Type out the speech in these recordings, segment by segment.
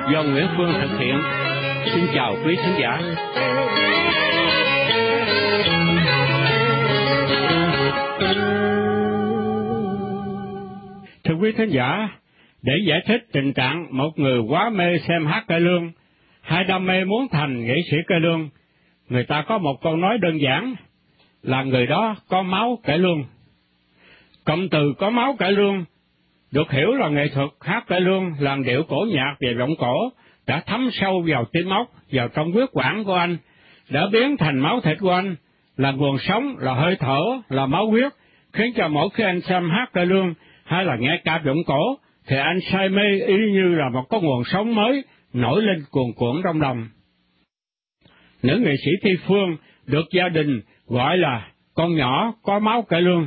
do Nguyễn Phương thực hiện. Xin chào quý khán giả. Thưa quý khán giả, để giải thích tình trạng một người quá mê xem hát cải lương, hay đam mê muốn thành nghệ sĩ cải lương, người ta có một câu nói đơn giản là người đó có máu cải lương. Cụm từ có máu cải lương được hiểu là nghệ thuật hát cải lương, làn điệu cổ nhạc và giọng cổ đã thấm sâu vào tim óc, vào trong huyết quản của anh, đã biến thành máu thịt của anh, là nguồn sống, là hơi thở, là máu huyết, khiến cho mỗi khi anh xem hát cải lương hay là nghe ca giọng cổ, thì anh say mê y như là một có nguồn sống mới nổi lên cuồn cuộn trong lòng. Nữ nghệ sĩ Thi Phương được gia đình gọi là con nhỏ có máu cải lương.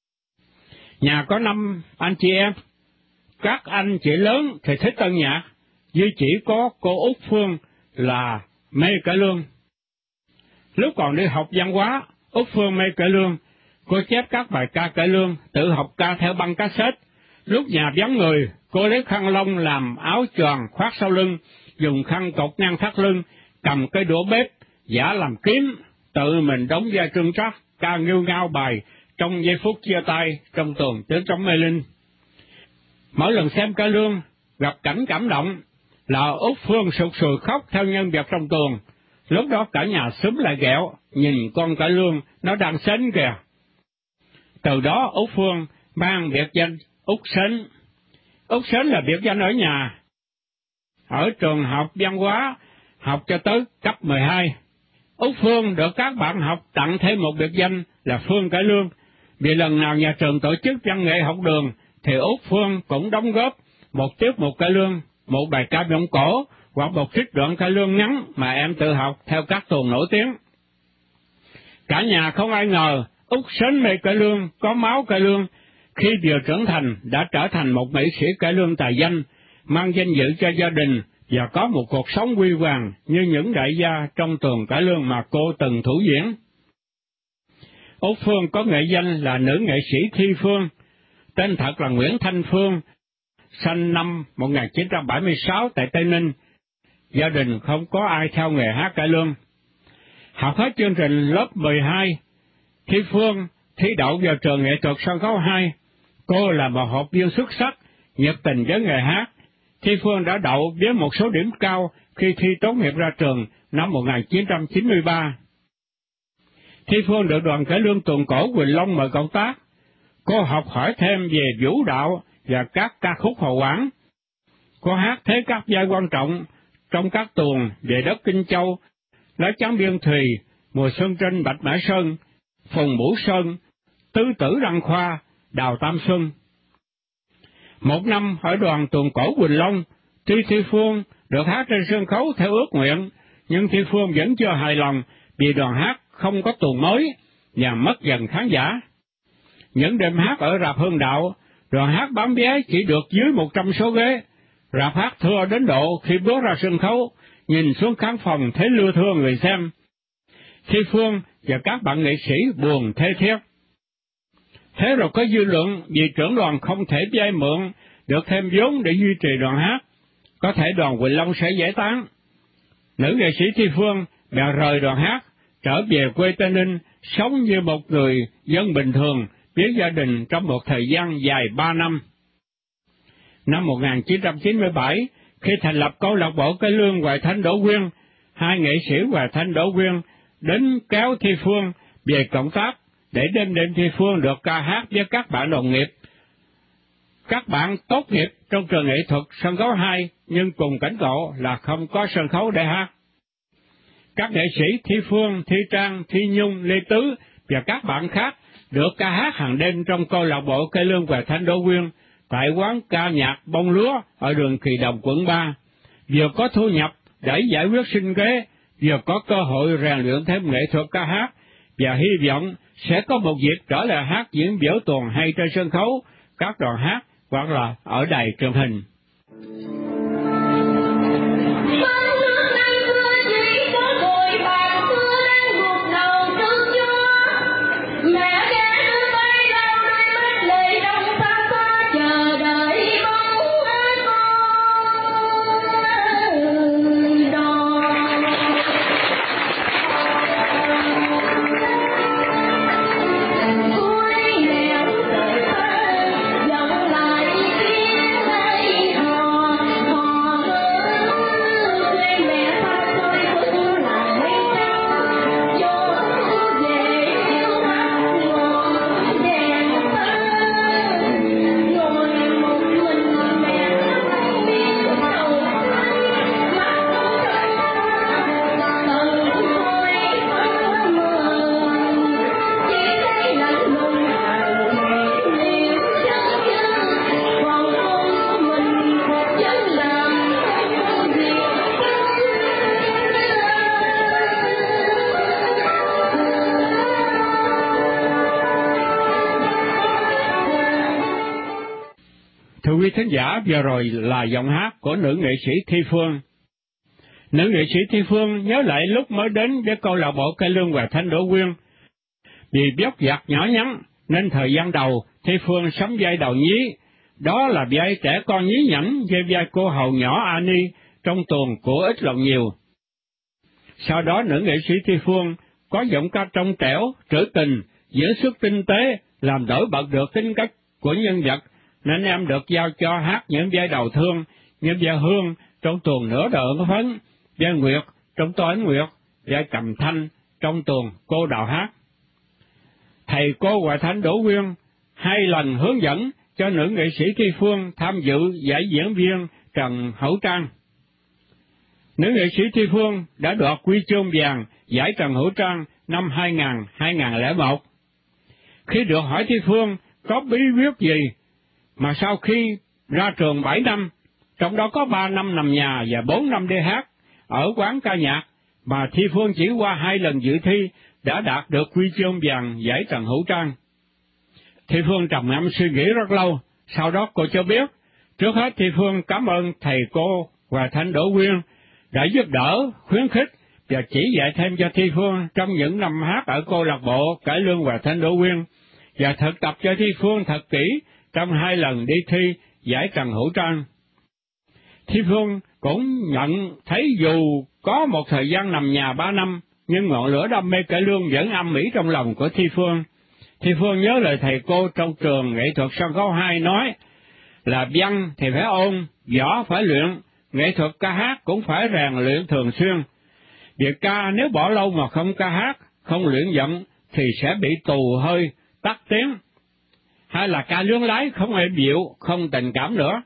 Nhà có 5 anh chị em, các anh chị lớn thì thích tân nhạc, duy chỉ có cô Út Phương là mê cải lương. Lúc còn đi học văn hóa, Út Phương mê cải lương, cô chép các bài ca cải lương, tự học ca theo băng cassette. Lúc nhà vắng người, cô lấy khăn lông làm áo choàng khoác sau lưng, dùng khăn cột ngang thắt lưng, cầm cây đũa bếp, giả làm kiếm, tự mình đóng vai trưng trắc, ca nghêu ngao bài trong giây phút chia tay trong tuồng tiếng trống mê linh. Mỗi lần xem cải lương, gặp cảnh cảm động là Út Phương sụt sùi khóc theo nhân vật trong tuồng. Lúc đó cả nhà xúm lại ghẹo, nhìn con cải lương nó đang sến kìa. Từ đó Út Phương mang biệt danh Út Sến. Út Sến là biệt danh ở nhà. Ở trường học văn hóa, học cho tới cấp 12. Út Phương được các bạn học tặng thêm một biệt danh là Phương cải lương. Vì lần nào nhà trường tổ chức văn nghệ học đường, thì Út Phương cũng đóng góp một tiết mục cải lương, một bài ca giọng cổ, hoặc một trích đoạn cải lương ngắn mà em tự học theo các tuồng nổi tiếng. Cả nhà không ai ngờ Út Sến mê cải lương, có máu cải lương, khi vừa trưởng thành đã trở thành một nghệ sĩ cải lương tài danh, mang danh dự cho gia đình và có một cuộc sống huy hoàng như những đại gia trong tuồng cải lương mà cô từng thủ diễn. Út Phương có nghệ danh là nữ nghệ sĩ Thi Phương, tên thật là Nguyễn Thanh Phương, sinh năm 1976 tại Tây Ninh. Gia đình không có ai theo nghề hát cải lương. Học hết chương trình lớp 12, Thi Phương thi đậu vào trường nghệ thuật sân khấu 2. Cô là một học viên xuất sắc, nhiệt tình với nghề hát. Thi Phương đã đậu với một số điểm cao khi thi tốt nghiệp ra trường năm 1993. Thi Phương được đoàn cải lương tuồng cổ Quỳnh Long mời cộng tác. Cô học hỏi thêm về vũ đạo và các ca khúc hò quảng. Cô hát thế các vai quan trọng trong các tuồng về đất Kinh Châu, Lá Chắn Biên Thùy, Mùa Xuân trên Bạch Mã Sơn, Phùng Mũ Sơn, Tứ Tử Đăng Khoa, Đào Tam Xuân. Một năm ở đoàn tuồng cổ Quỳnh Long, tuy Thi Phương được hát trên sân khấu theo ước nguyện, nhưng Thi Phương vẫn chưa hài lòng vì đoàn hát không có tuồng mới và mất dần khán giả. Những đêm hát ở rạp Hương Đạo, đoàn hát bán vé chỉ được dưới 100 số ghế. Rạp hát thưa đến độ khi bước ra sân khấu, nhìn xuống khán phòng thấy lưa thưa người xem. Thi Phương và các bạn nghệ sĩ buồn thê thiết. Thế rồi có dư luận vì trưởng đoàn không thể vay mượn được thêm vốn để duy trì đoàn hát, có thể đoàn Quỳnh Long sẽ giải tán. Nữ nghệ sĩ Thi Phương bèn rời đoàn hát, trở về quê Tây Ninh, sống như một người dân bình thường với gia đình trong một thời gian dài 3 năm. Năm 1997, khi thành lập câu lạc bộ cải lương Hoài Thanh Đỗ Quyên, hai nghệ sĩ Hoài Thanh Đỗ Quyên đến kéo Thi Phương về cộng tác để đêm Thi Phương được ca hát với các bạn đồng nghiệp. Các bạn tốt nghiệp trong trường nghệ thuật sân khấu 2 nhưng cùng cảnh ngộ là không có sân khấu để hát. Các nghệ sĩ Thi Phương, Thi Trang, Thi Nhung, Lê Tứ và các bạn khác được ca hát hàng đêm trong câu lạc bộ cải lương Hoài Thanh Đỗ Quyên tại quán ca nhạc Bông Lúa ở đường Kỳ Đồng, quận 3. Vừa có thu nhập để giải quyết sinh kế, vừa có cơ hội rèn luyện thêm nghệ thuật ca hát, và hy vọng sẽ có một dịp trở lại hát diễn vở tuồng hay trên sân khấu, các đoàn hát hoặc là ở đài truyền hình. quý thính giả, vừa rồi là giọng hát của nữ nghệ sĩ Thi Phương. Nữ nghệ sĩ Thi Phương nhớ lại lúc mới đến với câu lạc bộ cải lương Hòa Thanh Đỗ Quyên. Vì dốc dạc nhỏ nhắn nên thời gian đầu Thi Phương sắm vai đầu nhí, đó là vai trẻ con nhí nhảnh với vai cô hầu nhỏ Ani trong tuồng của Ít Lòng Nhiều. Sau đó nữ nghệ sĩ Thi Phương có giọng ca trong trẻo, trữ tình, diễn xuất tinh tế, làm nổi bật được tính cách của nhân vật, nên em được giao cho hát những vai đầu thương như vai Hương trong tuồng Nửa Đời Ẩn Phấn, vai Nguyệt trong Tôi Ánh Nguyệt, vai Cầm Thanh trong tuồng Cô Đào Hát. Thầy cô Hòa Thanh Đỗ Quyên 2 lần hướng dẫn cho nữ nghệ sĩ Thi Phương tham dự giải diễn viên Trần Hữu Trang. Nữ nghệ sĩ Thi Phương đã đoạt huy chương vàng giải Trần Hữu Trang năm 2000-2001. Khi được hỏi Thi Phương có bí quyết gì mà sau khi ra trường 7 năm, trong đó có 3 năm nằm nhà và 4 năm đi hát ở quán ca nhạc, mà Thi Phương chỉ qua 2 lần dự thi đã đạt được huy chương vàng giải Trần Hữu Trang. Thi Phương trầm ngâm suy nghĩ rất lâu, sau đó cô cho biết, trước hết Thi Phương cảm ơn thầy cô Hòa Thanh Đỗ Quyên đã giúp đỡ, khuyến khích và chỉ dạy thêm cho Thi Phương trong những năm hát ở câu lạc bộ cải lương Hòa Thanh Đỗ Quyên, và thực tập cho Thi Phương thật kỹ trong 2 lần đi thi giải Trần Hữu Trang. Thi Phương cũng nhận thấy dù có một thời gian nằm nhà 3 năm, nhưng ngọn lửa đam mê cải lương vẫn âm ỉ trong lòng của Thi Phương. Thi Phương nhớ lời thầy cô trong trường nghệ thuật sân khấu 2 nói là văn thì phải ôn, võ phải luyện, nghệ thuật ca hát cũng phải rèn luyện thường xuyên. Việc ca nếu bỏ lâu mà không ca hát, không luyện giọng thì sẽ bị tù hơi, tắt tiếng, hay là ca luyến lái, không êm dịu, không tình cảm nữa.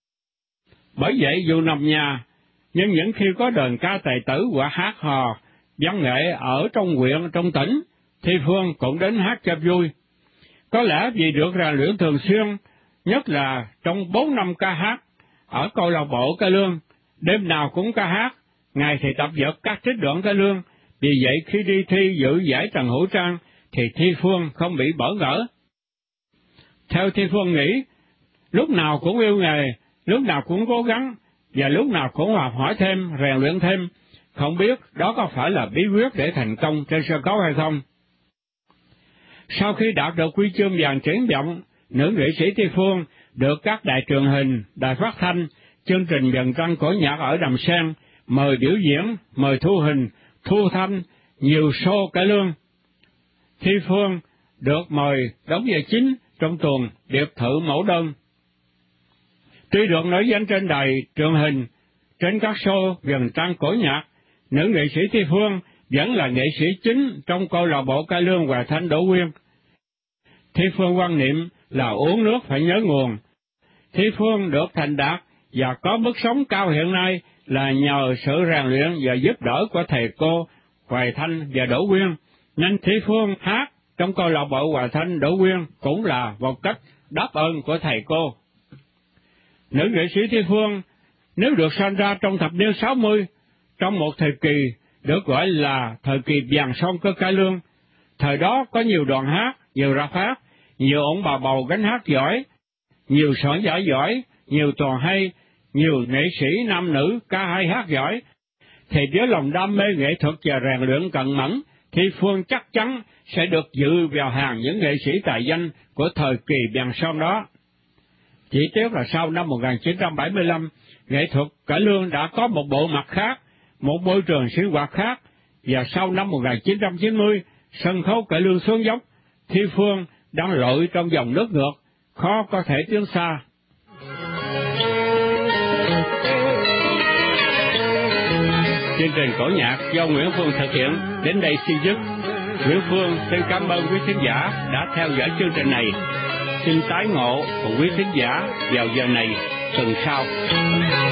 Bởi vậy dù nằm nhà, nhưng những khi có đờn ca tài tử hoặc hát hò, văn nghệ ở trong huyện, trong tỉnh, Thi Phương cũng đến hát cho vui. Có lẽ vì được rèn luyện thường xuyên, nhất là trong 4 năm ca hát ở câu lạc bộ cải lương, đêm nào cũng ca hát, ngày thì tập dượt các trích đoạn cải lương. Vì vậy khi đi thi dự giải Trần Hữu Trang thì Thi Phương không bị bỡ ngỡ. Theo Thi Phương nghĩ, lúc nào cũng yêu nghề, lúc nào cũng cố gắng, và lúc nào cũng học hỏi thêm, rèn luyện thêm. Không biết đó có phải là bí quyết để thành công trên sân khấu hay không? Sau khi đạt được huy chương vàng triển vọng, nữ nghệ sĩ Thi Phương được các đài truyền hình, đài phát thanh, chương trình Vầng Trăng Cổ Nhạc ở Đầm Sen mời biểu diễn, mời thu hình, thu thanh, nhiều show cải lương. Thi Phương được mời đóng vai chính trong tuồng Biệt Thự Mẫu Đơn. Tuy được nổi danh trên đài truyền hình, trên các show Vầng Trăng Cổ Nhạc, nữ nghệ sĩ Thi Phương vẫn là nghệ sĩ chính trong câu lạc bộ cải lương Hòa Thanh Đỗ Quyên. Thi Phương quan niệm là uống nước phải nhớ nguồn. Thi Phương được thành đạt và có mức sống cao hiện nay là nhờ sự rèn luyện và giúp đỡ của thầy cô Hoài Thanh và Đỗ Quyên, nên Thi Phương hát trong câu lạc bộ Hòa Thanh Đỗ Quyên cũng là một cách đáp ơn của thầy cô. Nữ nghệ sĩ Thi Phương nếu được sinh ra trong thập niên 60, trong một thời kỳ được gọi là thời kỳ vàng son của cải lương. Thời đó có nhiều đoàn hát, nhiều rạp hát, nhiều ông bà bầu gánh hát giỏi, nhiều soạn giả giỏi, nhiều tuồng hay, nhiều nghệ sĩ nam nữ ca hay hát giỏi. Thì với lòng đam mê nghệ thuật và rèn luyện cần mẫn, Thi Phương chắc chắn sẽ được dự vào hàng những nghệ sĩ tài danh của thời kỳ vàng son đó. Chỉ tiếc là sau năm 1975, nghệ thuật cải lương đã có một bộ mặt khác, một môi trường sinh hoạt khác, và sau năm 1990, sân khấu cải lương xuống dốc, Thi Phương đang lội trong dòng nước ngược, khó có thể tiến xa. Chương trình cổ nhạc do Nguyễn Phương thực hiện đến đây xin dứt. Nguyễn Phương xin cảm ơn quý khán giả đã theo dõi chương trình này. Xin tái ngộ của quý khán giả vào giờ này tuần sau.